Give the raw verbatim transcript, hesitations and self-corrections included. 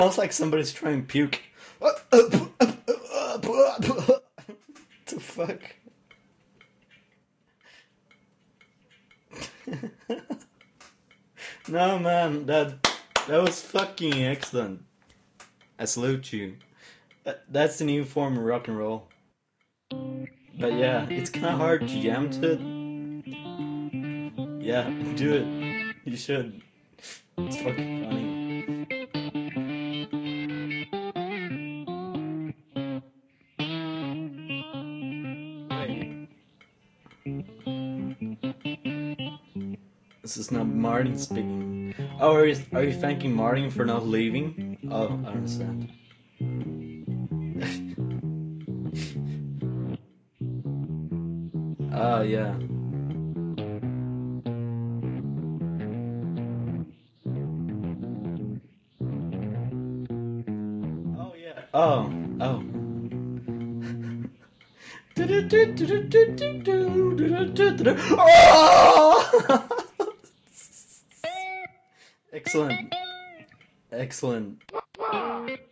Sounds like somebody's trying to puke. What the fuck? No, man, that that was fucking excellent. I salute you. That, that's the new form of rock and roll. But yeah, it's kind of hard to jam to it. Yeah, do it. You should. It's fucking funny. This is not Martin speaking. Oh, are you, are you thanking Martin for not leaving? Oh, I understand. Oh, yeah. Oh, yeah. Oh, oh. Oh! Excellent. Excellent.